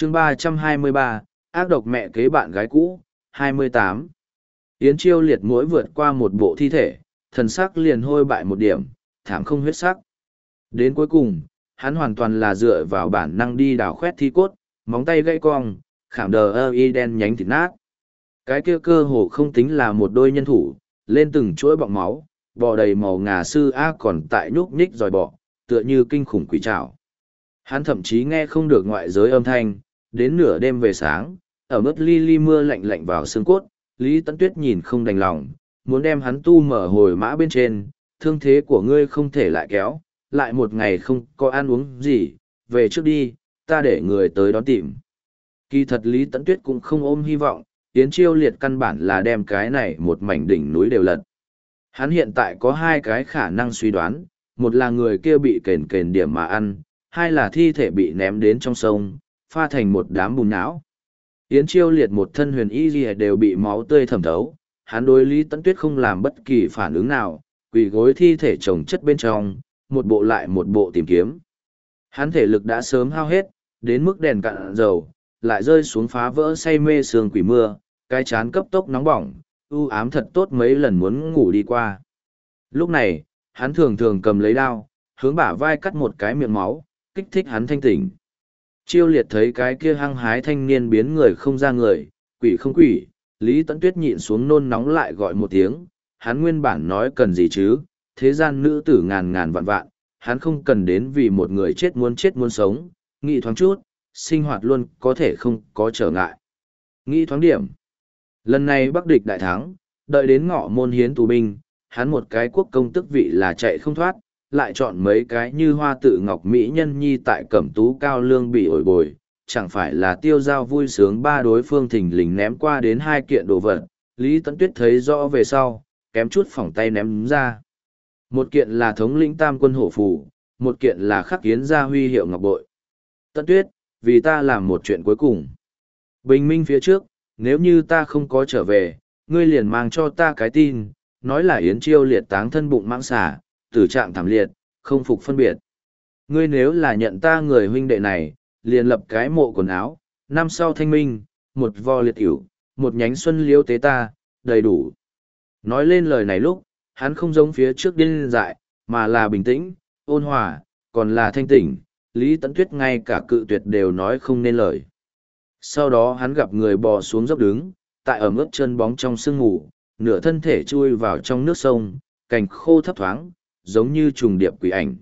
chương 323, ác độc mẹ kế bạn gái cũ, 28. Yến Chiêu Liệt mỗi vượt qua một bộ thi thể, thần sắc liền hôi bại một điểm, thảm không huyết sắc. Đến cuối cùng, hắn hoàn toàn là dựa vào bản năng đi đào khoét thi cốt, móng tay gãy cong, khảm đờ ơ y đen nhánh thịt nát. Cái kia cơ hồ không tính là một đôi nhân thủ, lên từng chuỗi bọng máu, bò đầy màu ngà sư á còn tại nhúc nhích dòi bọ, tựa như kinh khủng quỷ trảo. Hắn thậm chí nghe không được ngoại giới âm thanh, đến nửa đêm về sáng, ở mức li li mưa lạnh lạnh vào xương cốt, Lý Tấn Tuyết nhìn không đành lòng, muốn đem hắn tu mở hồi mã bên trên, thương thế của ngươi không thể lại kéo, lại một ngày không có ăn uống gì, về trước đi, ta để người tới đón tìm. Kỳ thật Lý Tấn Tuyết cũng không ôm hy vọng, Yến Chiêu Liệt căn bản là đem cái này một mảnh đỉnh núi đều lật. Hắn hiện tại có hai cái khả năng suy đoán, một là người kia bị kền kền điểm mà ăn, hai là thi thể bị ném đến trong sông, pha thành một đám bùn não. Yến Chiêu Liệt một thân huyền y gì đều bị máu tươi thẩm thấu, hắn đối Lý Tấn Tuyết không làm bất kỳ phản ứng nào, quỳ gối thi thể chồng chất bên trong, một bộ lại một bộ tìm kiếm. Hắn thể lực đã sớm hao hết, đến mức đèn cạn dầu, lại rơi xuống phá vỡ say mê sương quỷ mưa, cái chán cấp tốc nóng bỏng, u ám thật tốt mấy lần muốn ngủ đi qua. Lúc này, hắn thường thường cầm lấy đao, hướng bả vai cắt một cái miệng máu, kích thích hắn thanh tỉnh. Chiêu Liệt thấy cái kia hăng hái thanh niên biến người không ra người, quỷ không quỷ, Lý Tấn Tuyết nhịn xuống nôn nóng lại gọi một tiếng, hắn nguyên bản nói cần gì chứ, thế gian nữ tử ngàn ngàn vạn vạn, hắn không cần đến vì một người chết muốn sống, nghĩ thoáng chút, sinh hoạt luôn có thể không có trở ngại. Nghĩ thoáng điểm. Lần này Bắc địch đại thắng, đợi đến ngọ môn hiến tù binh, hắn một cái quốc công tước vị là chạy không thoát, lại chọn mấy cái như hoa tự ngọc mỹ nhân nhi tại cẩm tú cao lương bị ổi bồi, chẳng phải là tiêu giao vui sướng ba đối phương thình lình ném qua đến hai kiện đồ vật. Lý Tấn Tuyết thấy rõ về sau, kém chút phỏng tay ném ra. Một kiện là thống lĩnh tam quân hổ phù, một kiện là khắc kiến gia huy hiệu ngọc bội. Tấn Tuyết, vì ta làm một chuyện cuối cùng. Bình minh phía trước, nếu như ta không có trở về, ngươi liền mang cho ta cái tin, nói là Yến Chiêu Liệt táng thân bụng mãng xà, tử trạng thảm liệt, không phục phân biệt. Ngươi nếu là nhận ta người huynh đệ này, liền lập cái mộ quần áo, năm sau thanh minh, một vo liệt ỉu, một nhánh xuân liễu tế ta, đầy đủ. Nói lên lời này lúc, hắn không giống phía trước điên dại, mà là bình tĩnh, ôn hòa, còn là thanh tỉnh, Lý Tấn Tuyết ngay cả cự tuyệt đều nói không nên lời. Sau đó hắn gặp người bò xuống dốc đứng, tại ẩm ướt chân bóng trong sương ngủ, nửa thân thể chui vào trong nước sông, cành khô thấp thoáng, giống như trùng điệp quỷ ảnh.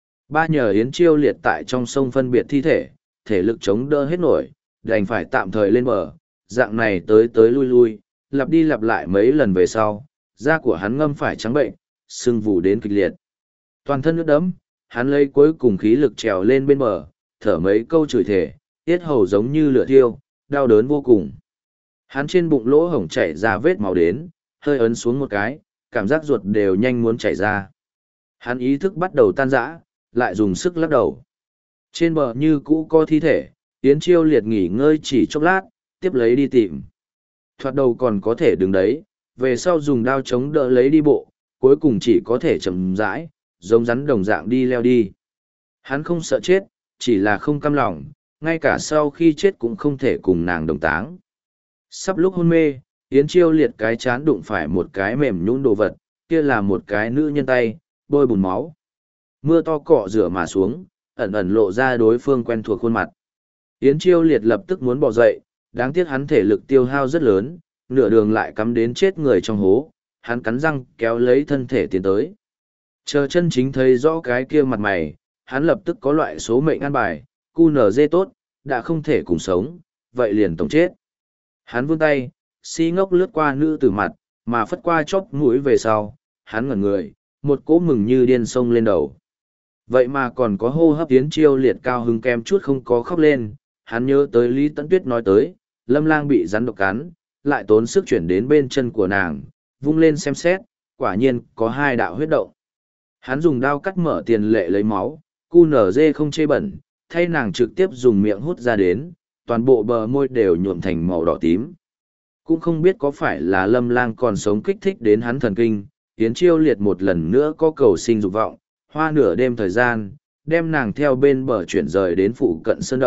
Ba nhờ Yến Chiêu Liệt tại trong sông phân biệt thi thể, thể lực chống đỡ hết nổi, đành phải tạm thời lên bờ, dạng này tới tới lui lui, lặp đi lặp lại mấy lần về sau, da của hắn ngâm phải trắng bệnh, sưng vù đến kịch liệt. Toàn thân nước đẫm, hắn lấy cuối cùng khí lực trèo lên bên bờ, thở mấy câu chửi thề, tiết hầu giống như lửa thiêu, đau đớn vô cùng. Hắn trên bụng lỗ hổng chảy ra vết máu đến, hơi ấn xuống một cái, cảm giác ruột đều nhanh muốn chảy ra. Hắn ý thức bắt đầu tan rã, lại dùng sức lắc đầu. Trên bờ như cũ có thi thể, Yến Chiêu Liệt nghỉ ngơi chỉ chốc lát, tiếp lấy đi tìm. Thoạt đầu còn có thể đứng đấy, về sau dùng đao chống đỡ lấy đi bộ, cuối cùng chỉ có thể chậm rãi, giống rắn đồng dạng đi leo đi. Hắn không sợ chết, chỉ là không cam lòng, ngay cả sau khi chết cũng không thể cùng nàng đồng táng. Sắp lúc hôn mê, Yến Chiêu Liệt cái chán đụng phải một cái mềm nhũn đồ vật, kia là một cái nữ nhân tay, bôi bùn máu. Mưa to cọ rửa mà xuống, ẩn ẩn lộ ra đối phương quen thuộc khuôn mặt. Yến Chiêu Liệt lập tức muốn bỏ dậy, đáng tiếc hắn thể lực tiêu hao rất lớn, nửa đường lại cắm đến chết người trong hố, hắn cắn răng kéo lấy thân thể tiến tới. Chờ chân chính thấy rõ cái kia mặt mày, hắn lập tức có loại số mệnh an bài, QNZ tốt, đã không thể cùng sống, vậy liền tổng chết. Hắn vươn tay, si ngốc lướt qua nữ tử mặt, mà phất qua chóp mũi về sau, hắn ngẩn người, một cỗ mừng như điên sông lên đầu. Vậy mà còn có hô hấp Yến Chiêu Liệt cao hứng kem chút không có khóc lên, hắn nhớ tới Lý Tấn Tuyết nói tới, Lâm Lang bị rắn độc cắn, lại tốn sức chuyển đến bên chân của nàng, vung lên xem xét, quả nhiên có hai đạo huyết động. Hắn dùng đao cắt mở tiền lệ lấy máu, QNZ không chê bẩn, thay nàng trực tiếp dùng miệng hút ra đến, toàn bộ bờ môi đều nhuộm thành màu đỏ tím. Cũng không biết có phải là Lâm Lang còn sống kích thích đến hắn thần kinh, Yến Chiêu Liệt một lần nữa có cầu sinh dục vọng, hoa nửa đêm thời gian, đem nàng theo bên bờ chuyển rời đến phụ cận sơn động,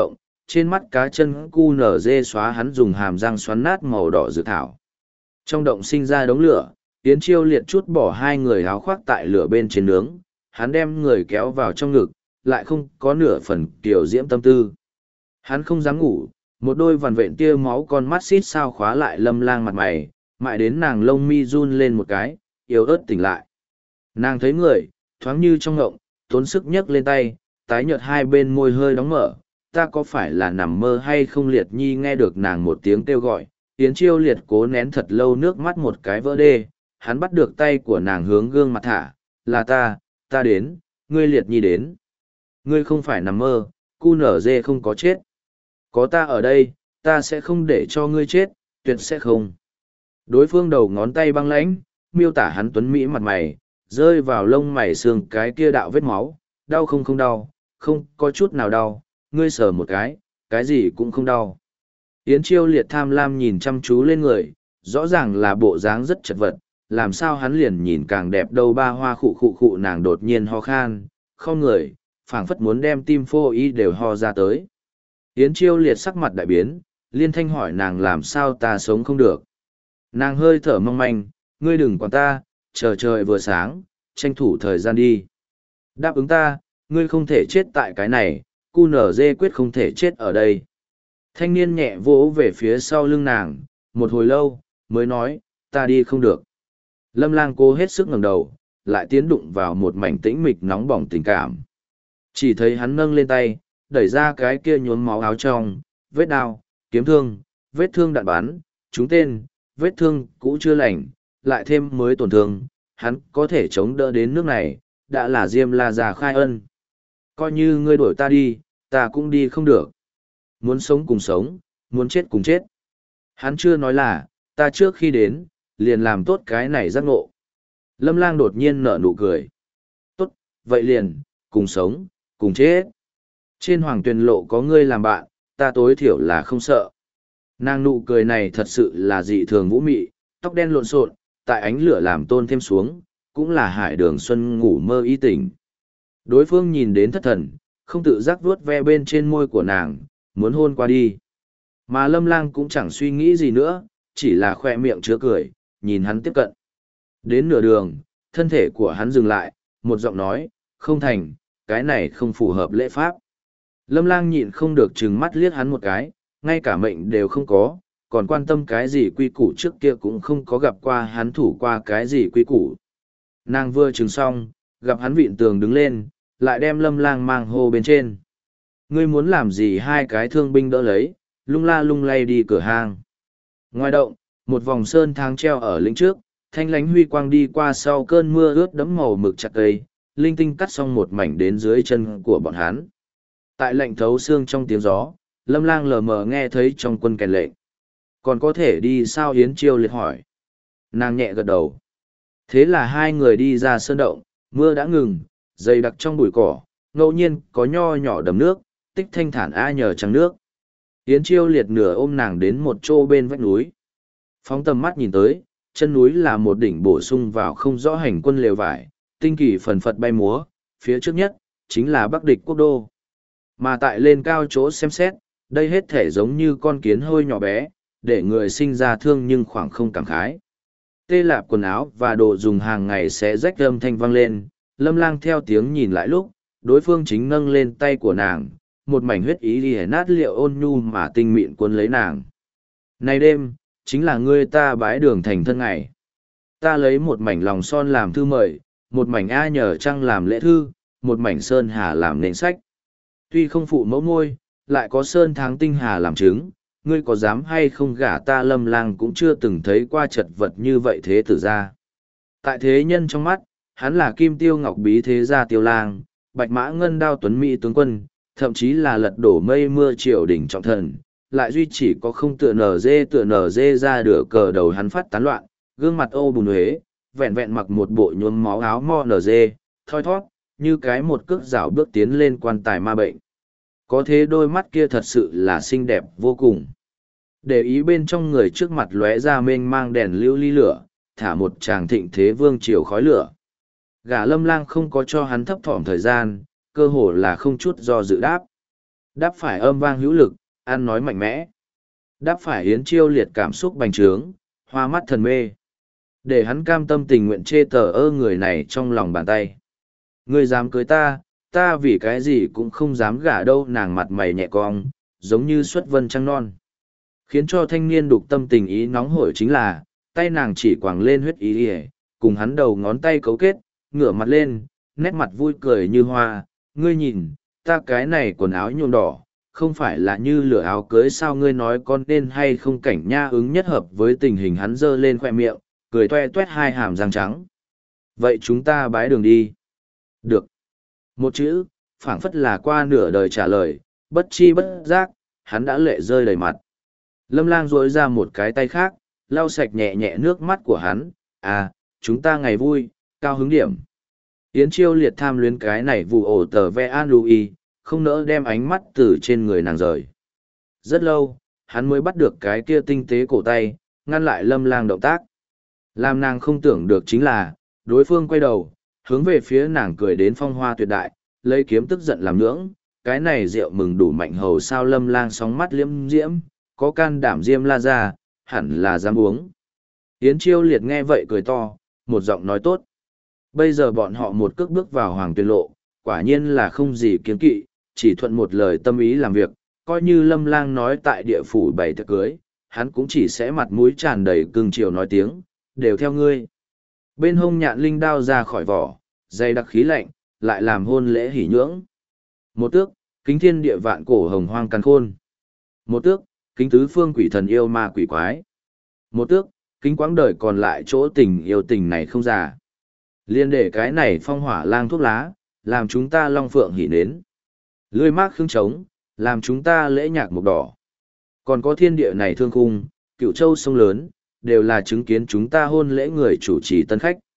trên mắt cá chân cu nở dê xóa hắn dùng hàm răng xoắn nát màu đỏ dược thảo. Trong động sinh ra đống lửa, Yến Chiêu Liệt trút bỏ hai người áo khoác tại lửa bên trên nướng, hắn đem người kéo vào trong ngực, lại không có nửa phần kiểu diễm tâm tư. Hắn không dám ngủ, một đôi vằn vện tia máu con mắt xít sao khóa lại Lâm Lang mặt mày, mãi đến nàng lông mi run lên một cái, yếu ớt tỉnh lại. Nàng thấy người, thoáng như trong ngộng, tốn sức nhấc lên tay, tái nhợt hai bên môi hơi đóng mở. Ta có phải là nằm mơ hay không? Liệt Nhi nghe được nàng một tiếng kêu gọi, Yến Chiêu Liệt cố nén thật lâu nước mắt một cái vỡ đê, hắn bắt được tay của nàng hướng gương mặt thả, là ta đến, ngươi Liệt Nhi đến. Ngươi không phải nằm mơ, cu nở dê không có chết. Có ta ở đây, ta sẽ không để cho ngươi chết, tuyệt sẽ không. Đối phương đầu ngón tay băng lãnh, miêu tả hắn tuấn mỹ mặt mày, rơi vào lông mày xương cái kia đạo vết máu, đau không đau, không có chút nào đau, ngươi sờ một cái gì cũng không đau. Yến Chiêu Liệt tham lam nhìn chăm chú lên người, rõ ràng là bộ dáng rất chật vật, làm sao hắn liền nhìn càng đẹp đâu. Ba hoa khụ khụ khụ, nàng đột nhiên ho khan, không người, phảng phất muốn đem tim phô y đều ho ra tới. Yến Chiêu Liệt sắc mặt đại biến, liên thanh hỏi nàng làm sao ta sống không được. Nàng hơi thở mong manh, ngươi đừng quản ta, chờ trời vừa sáng, tranh thủ thời gian đi. Đáp ứng ta, ngươi không thể chết tại cái này, cu nở dê quyết không thể chết ở đây. Thanh niên nhẹ vỗ về phía sau lưng nàng, một hồi lâu, mới nói, ta đi không được. Lâm Lang cố hết sức ngẩng đầu, lại tiến đụng vào một mảnh tĩnh mịch nóng bỏng tình cảm. Chỉ thấy hắn nâng lên tay, đẩy ra cái kia nhuốm máu áo trong, vết đao, kiếm thương, vết thương đạn bắn, trúng tên, vết thương cũ chưa lành, lại thêm mới tổn thương, hắn có thể chống đỡ đến nước này, đã là Diêm La già khai ân. Coi như ngươi đuổi ta đi, ta cũng đi không được. Muốn sống cùng sống, muốn chết cùng chết. Hắn chưa nói là, ta trước khi đến, liền làm tốt cái này giác ngộ. Lâm Lang đột nhiên nở nụ cười. Tốt, vậy liền, cùng sống, cùng chết. Trên hoàng tuyền lộ có ngươi làm bạn, ta tối thiểu là không sợ. Nàng nụ cười này thật sự là dị thường vũ mị, tóc đen lộn xộn, tại ánh lửa làm tôn thêm xuống, cũng là Hải Đường Xuân ngủ mơ ý tỉnh. Đối phương nhìn đến thất thần, không tự giác vuốt ve bên trên môi của nàng, muốn hôn qua đi. Mà Lâm Lang cũng chẳng suy nghĩ gì nữa, chỉ là khoe miệng chứa cười, nhìn hắn tiếp cận. Đến nửa đường, thân thể của hắn dừng lại, một giọng nói, không thành, cái này không phù hợp lễ pháp. Lâm Lang nhịn không được trừng mắt liếc hắn một cái, ngay cả mệnh đều không có, còn quan tâm cái gì quy củ trước kia cũng không có gặp qua hắn thủ qua cái gì quy củ. Nàng vừa trừng xong, gặp hắn vịn tường đứng lên, lại đem Lâm Lang mang hô bên trên. Ngươi muốn làm gì? Hai cái thương binh đỡ lấy, lung la lung lay đi cửa hang. Ngoài động, một vòng sơn thang treo ở lĩnh trước, thanh lánh huy quang đi qua sau cơn mưa ướt đẫm màu mực chặt cây, linh tinh cắt xong một mảnh đến dưới chân của bọn hắn. Tại lạnh thấu xương trong tiếng gió, Lâm Lang lờ mờ nghe thấy trong quân kèn lệnh. Còn có thể đi sao? Yến Chiêu Liệt hỏi. Nàng nhẹ gật đầu. Thế là hai người đi ra sơn động, mưa đã ngừng, dày đặc trong bụi cỏ, ngẫu nhiên có nho nhỏ đầm nước, tích thanh thản a nhờ trắng nước. Yến Chiêu Liệt nửa ôm nàng đến một chỗ bên vách núi. Phóng tầm mắt nhìn tới, chân núi là một đỉnh bổ sung vào không rõ hành quân lều vải, tinh kỳ phần phật bay múa, phía trước nhất, chính là Bắc Địch quốc đô. Mà tại lên cao chỗ xem xét, đây hết thể giống như con kiến hơi nhỏ bé, để người sinh ra thương nhưng khoảng không cảm khái. Tê lạp quần áo và đồ dùng hàng ngày sẽ rách âm thanh vang lên, Lâm Lang theo tiếng nhìn lại lúc, đối phương chính nâng lên tay của nàng, một mảnh huyết ý đi nát liệu ôn nhu mà tinh mịn cuốn lấy nàng. Này đêm, chính là ngươi ta bái đường thành thân ngày. Ta lấy một mảnh lòng son làm thư mời, một mảnh a nhờ trăng làm lễ thư, một mảnh sơn hà làm nền sách. Tuy không phụ mẫu môi, lại có sơn tháng tinh hà làm chứng, ngươi có dám hay không gả ta? Lâm Lang cũng chưa từng thấy qua chật vật như vậy thế tử ra. Tại thế nhân trong mắt, hắn là kim tiêu ngọc bí thế gia Tiêu Lang, bạch mã ngân đao tuấn mỹ tướng quân, thậm chí là lật đổ mây mưa triều đỉnh trọng thần, lại duy chỉ có không tựa nở dê ra đửa cờ đầu hắn phát tán loạn, gương mặt ô bùn huế, vẹn vẹn mặc một bộ nhuốm máu áo mo nở dê, thoi thoát, như cái một cước rảo bước tiến lên quan tài ma bệnh. Có thế đôi mắt kia thật sự là xinh đẹp vô cùng. Để ý bên trong người trước mặt lóe ra mênh mang đèn lưu ly lửa, thả một tràng thịnh thế vương triều khói lửa. Gã Lâm Lang không có cho hắn thấp thỏm thời gian, cơ hồ là không chút do dự đáp. Đáp phải âm vang hữu lực, ăn nói mạnh mẽ. Đáp phải Yến Chiêu Liệt cảm xúc bành trướng, hoa mắt thần mê. Để hắn cam tâm tình nguyện chê tờ ơ người này trong lòng bàn tay. Ngươi dám cưới ta vì cái gì cũng không dám gả đâu. Nàng mặt mày nhẹ cong, giống như xuất vân trăng non. Khiến cho thanh niên đục tâm tình ý nóng hổi chính là, tay nàng chỉ quàng lên huyết ý ỉa, cùng hắn đầu ngón tay cấu kết, ngửa mặt lên, nét mặt vui cười như hoa. Ngươi nhìn, ta cái này quần áo nhuộm đỏ, không phải là như lửa áo cưới sao, ngươi nói con nên hay không. Cảnh Nha ứng nhất hợp với tình hình hắn giơ lên khoe miệng, cười toe toét hai hàm răng trắng. Vậy chúng ta bái đường đi. Được. Một chữ, phảng phất là qua nửa đời trả lời, bất chi bất giác, hắn đã lệ rơi đầy mặt. Lâm Lang duỗi ra một cái tay khác, lau sạch nhẹ nhẹ nước mắt của hắn. À, chúng ta ngày vui, cao hứng điểm. Yến Chiêu Liệt tham luyến cái này vụ ổ tờ ve an lui, không nỡ đem ánh mắt từ trên người nàng rời. Rất lâu, hắn mới bắt được cái kia tinh tế cổ tay, ngăn lại Lâm Lang động tác. Làm nàng không tưởng được chính là, đối phương quay đầu, hướng về phía nàng cười đến phong hoa tuyệt đại, lấy kiếm tức giận làm nưỡng. Cái này rượu mừng đủ mạnh hầu sao. Lâm Lang sóng mắt liễm diễm, có can đảm diêm la ra, hẳn là dám uống. Yến Chiêu Liệt nghe vậy cười to, một giọng nói tốt. Bây giờ bọn họ một cước bước vào Hoàng Tuyền Lộ, quả nhiên là không gì kiêng kỵ, chỉ thuận một lời tâm ý làm việc, coi như Lâm Lang nói tại địa phủ bày tiệc cưới, hắn cũng chỉ sẽ mặt mũi tràn đầy cưng chiều nói tiếng, đều theo ngươi. Bên hông Nhạn Linh đao ra khỏi vỏ, dày đặc khí lạnh, lại làm hôn lễ hỉ nhưỡng. Một tước, kính thiên địa vạn cổ hồng hoang càn khôn. Một tước, kính tứ phương quỷ thần yêu ma quỷ quái. Một tước, kính quãng đời còn lại chỗ tình yêu tình này không già. Liên để cái này phong hỏa lang thuốc lá, làm chúng ta long phượng hỉ nến. Lươi mát khương trống, làm chúng ta lễ nhạc mục đỏ. Còn có thiên địa này thương khung, cựu châu sông lớn, đều là chứng kiến chúng ta hôn lễ người chủ trì tân khách.